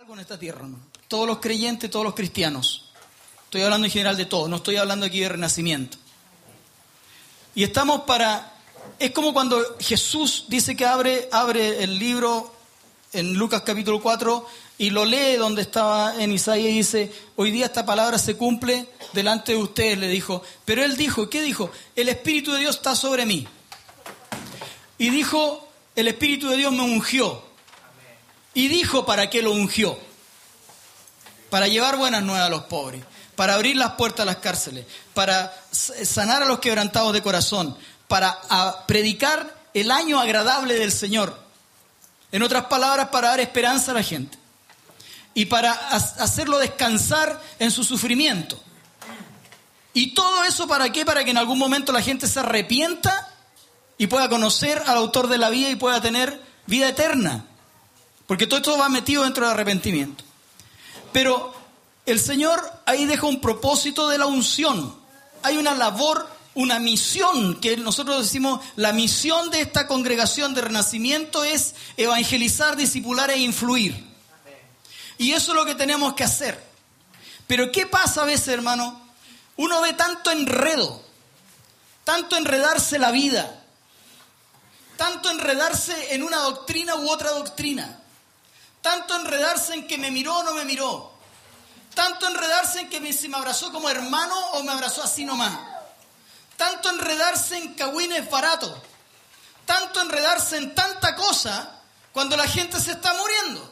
algo en esta tierra, hermano. Todos los creyentes, todos los cristianos. Estoy hablando en general de todo, no estoy hablando aquí de renacimiento. Y estamos es como cuando Jesús dice que abre el libro en Lucas capítulo 4 y lo lee donde estaba en Isaías y dice, hoy día esta palabra se cumple delante de ustedes, le dijo. Pero él dijo, ¿qué dijo? El Espíritu de Dios está sobre mí. Y dijo, el Espíritu de Dios me ungió. Y dijo, ¿para qué lo ungió? Para llevar buenas nuevas a los pobres, para abrir las puertas a las cárceles, para sanar a los quebrantados de corazón, para predicar el año agradable del Señor. En otras palabras, para dar esperanza a la gente. Y para hacerlo descansar en su sufrimiento. ¿Y todo eso para qué? Para que en algún momento la gente se arrepienta y pueda conocer al autor de la vida y pueda tener vida eterna. Porque todo esto va metido dentro del arrepentimiento. Pero el Señor ahí deja un propósito de la unción. Hay una labor, una misión, que nosotros decimos, la misión de esta congregación de Renacimiento es evangelizar, discipular e influir. Y eso es lo que tenemos que hacer. Pero ¿qué pasa a veces, hermano? Uno ve tanto enredo, tanto enredarse la vida, tanto enredarse en una doctrina u otra doctrina, tanto enredarse en que me miró o no me miró, tanto enredarse en que si me abrazó como hermano o me abrazó así nomás, tanto enredarse en cagüines baratos, tanto enredarse en tanta cosa cuando la gente se está muriendo.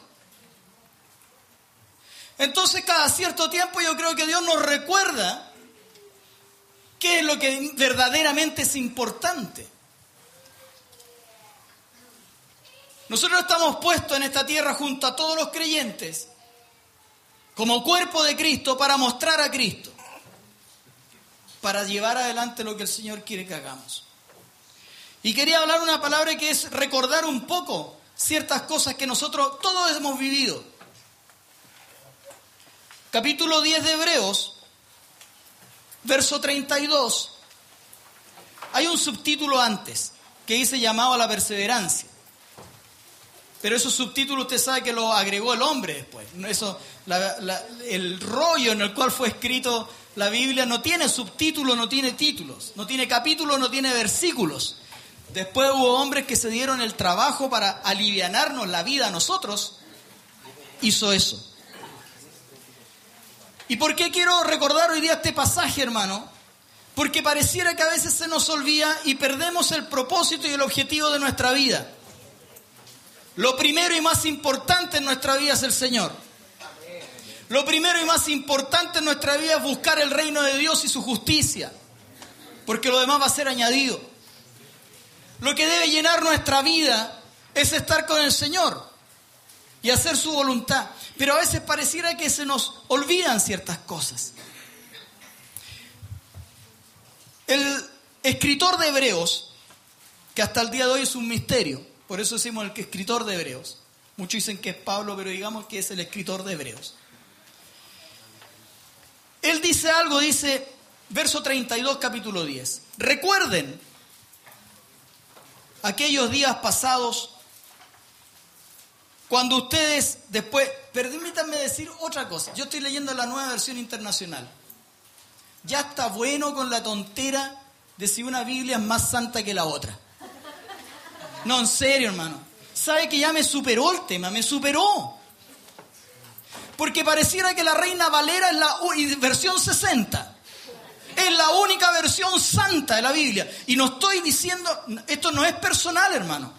Entonces cada cierto tiempo yo creo que Dios nos recuerda qué es lo que verdaderamente es importante. Nosotros estamos puestos en esta tierra junto a todos los creyentes como cuerpo de Cristo para mostrar a Cristo, para llevar adelante lo que el Señor quiere que hagamos. Y quería hablar una palabra que es recordar un poco ciertas cosas que nosotros todos hemos vivido. Capítulo 10 de Hebreos, verso 32. Hay un subtítulo antes que dice llamado a la perseverancia. Pero esos subtítulos usted sabe que lo agregó el hombre después. El rollo en el cual fue escrito la Biblia no tiene subtítulos, no tiene títulos, no tiene capítulos, no tiene versículos. Después hubo hombres que se dieron el trabajo para alivianarnos la vida a nosotros. Hizo eso. ¿Y por qué quiero recordar hoy día este pasaje, hermano? Porque pareciera que a veces se nos olvida y perdemos el propósito y el objetivo de nuestra vida. Lo primero y más importante en nuestra vida es el Señor. Lo primero y más importante en nuestra vida es buscar el reino de Dios y su justicia. Porque lo demás va a ser añadido. Lo que debe llenar nuestra vida es estar con el Señor y hacer su voluntad. Pero a veces pareciera que se nos olvidan ciertas cosas. El escritor de Hebreos, que hasta el día de hoy es un misterio, por eso decimos el escritor de Hebreos. Muchos dicen que es Pablo, pero digamos que es el escritor de Hebreos. Él dice algo, dice, verso 32, capítulo 10. Recuerden aquellos días pasados cuando ustedes después... Permítanme decir otra cosa. Yo estoy leyendo la Nueva Versión Internacional. Ya está bueno con la tontera de si una Biblia es más santa que la otra. No, en serio, hermano. ¿Sabe que ya me superó el tema? Me superó. Porque pareciera que la Reina Valera es la versión 60. Es la única versión santa de la Biblia. Y no estoy diciendo... Esto no es personal, hermano.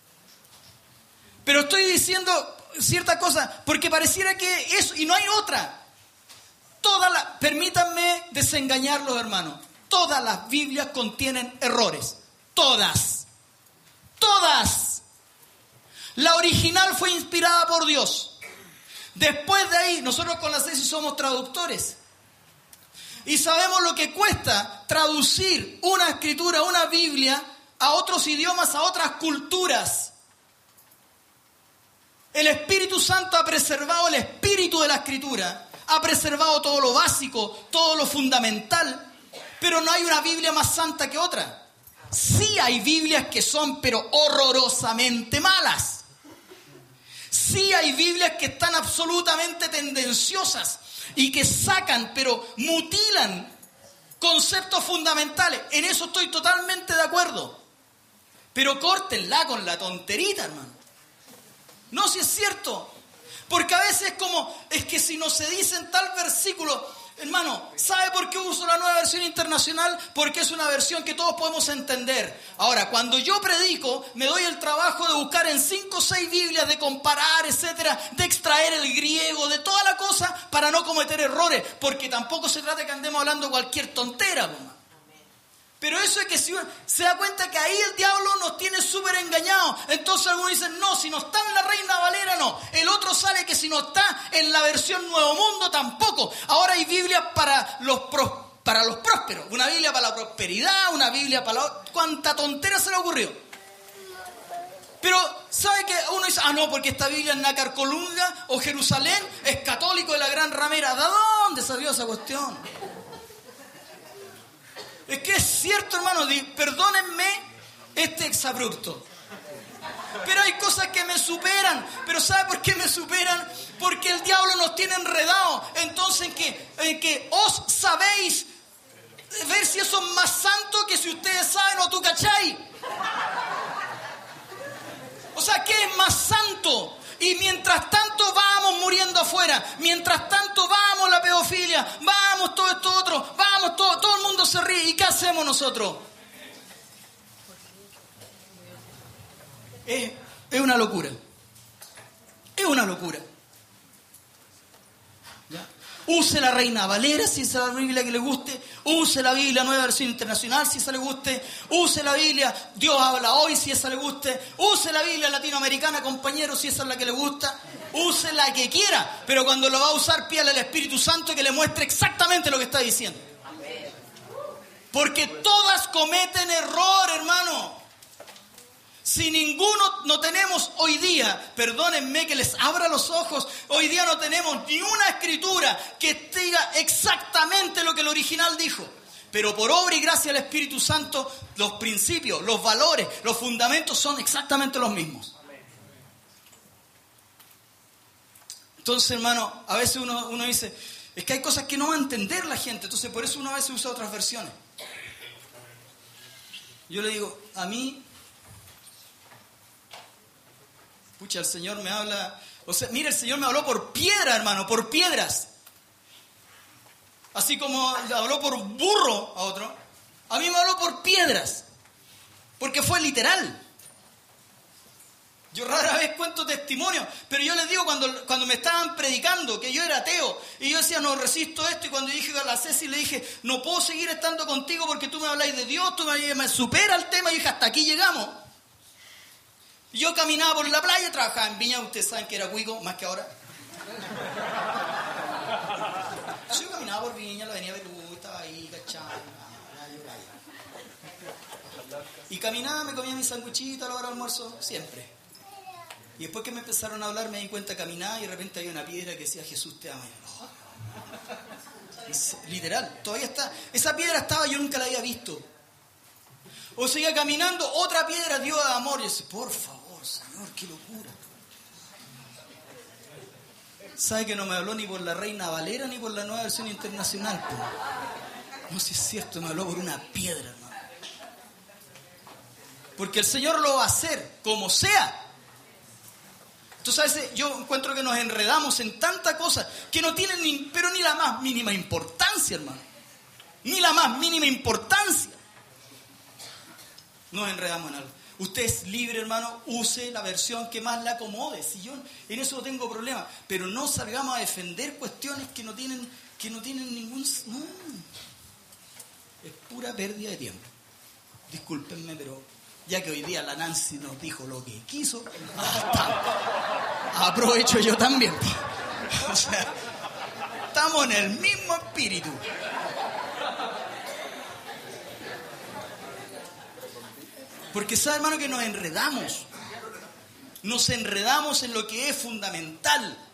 Pero estoy diciendo cierta cosa, porque pareciera que eso, y no hay otra. Permítanme desengañarlos, hermanos. Todas las Biblias contienen errores. Todas. Todas. La original fue inspirada por Dios. Después de ahí, nosotros con la CESI somos traductores. Y sabemos lo que cuesta traducir una escritura, una Biblia, a otros idiomas, a otras culturas. El Espíritu Santo ha preservado el espíritu de la Escritura, ha preservado todo lo básico, todo lo fundamental, pero no hay una Biblia más santa que otra. Sí hay Biblias que son, pero horrorosamente malas. Sí hay Biblias que están absolutamente tendenciosas y que sacan, pero mutilan conceptos fundamentales. En eso estoy totalmente de acuerdo. Pero córtenla con la tonterita, hermano. No, si es cierto. Porque a veces es que si no se dice en tal versículo, hermano, ¿sabe por qué uso la Nueva Versión Internacional? Porque es una versión que todos podemos entender. Ahora, cuando yo predico, me doy el trabajo de buscar en 5 o 6 Biblias, de comparar, etcétera, de extraer el griego, de toda la cosa, para no cometer errores. Porque tampoco se trata de que andemos hablando cualquier tontera, hermano. Pero eso es que si uno se da cuenta que ahí el diablo nos tiene súper engañados. Entonces algunos dicen, no, si no está en la Reina Valera, no. El otro sale que si no está en la versión Nuevo Mundo, tampoco. Ahora hay Biblias para los prósperos. Una Biblia para la prosperidad, una Biblia para la... ¿Cuánta tontera se le ocurrió? Pero, ¿sabe que uno dice, no, porque esta Biblia es Nácar Colunga o Jerusalén, es católico de la Gran Ramera? ¿De dónde salió esa cuestión? Es que es cierto, hermano, perdónenme este exabrupto. Pero hay cosas que me superan. Pero ¿sabe por qué me superan? Porque el diablo nos tiene enredados. Entonces, en que os sabéis ver si eso es más santo que si ustedes saben o tú cachai. O sea, ¿qué es más santo? Y mientras tanto vamos muriendo afuera, mientras tanto vamos la pedofilia, vamos todo esto otro, vamos todo el mundo se ríe. ¿Y qué hacemos nosotros? Es una locura. Es una locura. ¿Ya? Use la Reina Valera si esa es la Biblia que le guste. Use la Biblia Nueva Versión Internacional si esa le guste. Use la Biblia Dios habla hoy si esa le guste. Use la Biblia latinoamericana, compañero, si esa es la que le gusta. Use la que quiera. Pero cuando lo va a usar, pídale al Espíritu Santo que le muestre exactamente lo que está diciendo. Porque todas cometen error, hermano. Si ninguno no tenemos hoy día, perdónenme que les abra los ojos, hoy día no tenemos ni una escritura que diga exactamente lo que el original dijo. Pero por obra y gracia del Espíritu Santo, los principios, los valores, los fundamentos son exactamente los mismos. Entonces, hermano, a veces uno dice, es que hay cosas que no va a entender la gente, entonces por eso uno a veces usa otras versiones. Yo le digo, a mí... Pucha, el Señor me habla... O sea, mira, el Señor me habló por piedra, hermano, por piedras. Así como le habló por burro a otro, a mí me habló por piedras. Porque fue literal. Yo rara vez cuento testimonios, pero yo les digo cuando me estaban predicando que yo era ateo, y yo decía, no resisto esto, y cuando dije a la Ceci le dije, no puedo seguir estando contigo porque tú me habláis de Dios, tú me supera el tema, y dije, hasta aquí llegamos. Yo caminaba por la playa, trabajaba en Viña, ustedes saben que era cuico, más que ahora. Yo caminaba por Viña, la avenida Perú, estaba ahí, cachado, y caminaba, me comía mi sanguchito a la hora del almuerzo, siempre. Y después que me empezaron a hablar, me di cuenta, caminaba y de repente había una piedra que decía, Jesús te ama. Literal, todavía está, esa piedra estaba, yo nunca la había visto. O seguía caminando, otra piedra, Dios de amor. Y yo decía, por favor, Señor, qué locura. ¿Sabe que no me habló ni por la Reina Valera ni por la Nueva Versión Internacional? Pues? No sé si es cierto, me habló por una piedra, hermano. Porque el Señor lo va a hacer, como sea. Entonces a veces yo encuentro que nos enredamos en tanta cosa que no tienen pero ni la más mínima importancia, hermano. Ni la más mínima importancia. Nos enredamos en algo. Usted es libre, hermano, use la versión que más le acomode. Si yo en eso no tengo problema. Pero no salgamos a defender cuestiones que no tienen ningún... No. Es pura pérdida de tiempo. Discúlpenme, pero ya que hoy día la Nancy nos dijo lo que quiso, aprovecho yo también. O sea, estamos en el mismo espíritu. Porque sabe, hermano, que nos enredamos en lo que es fundamental.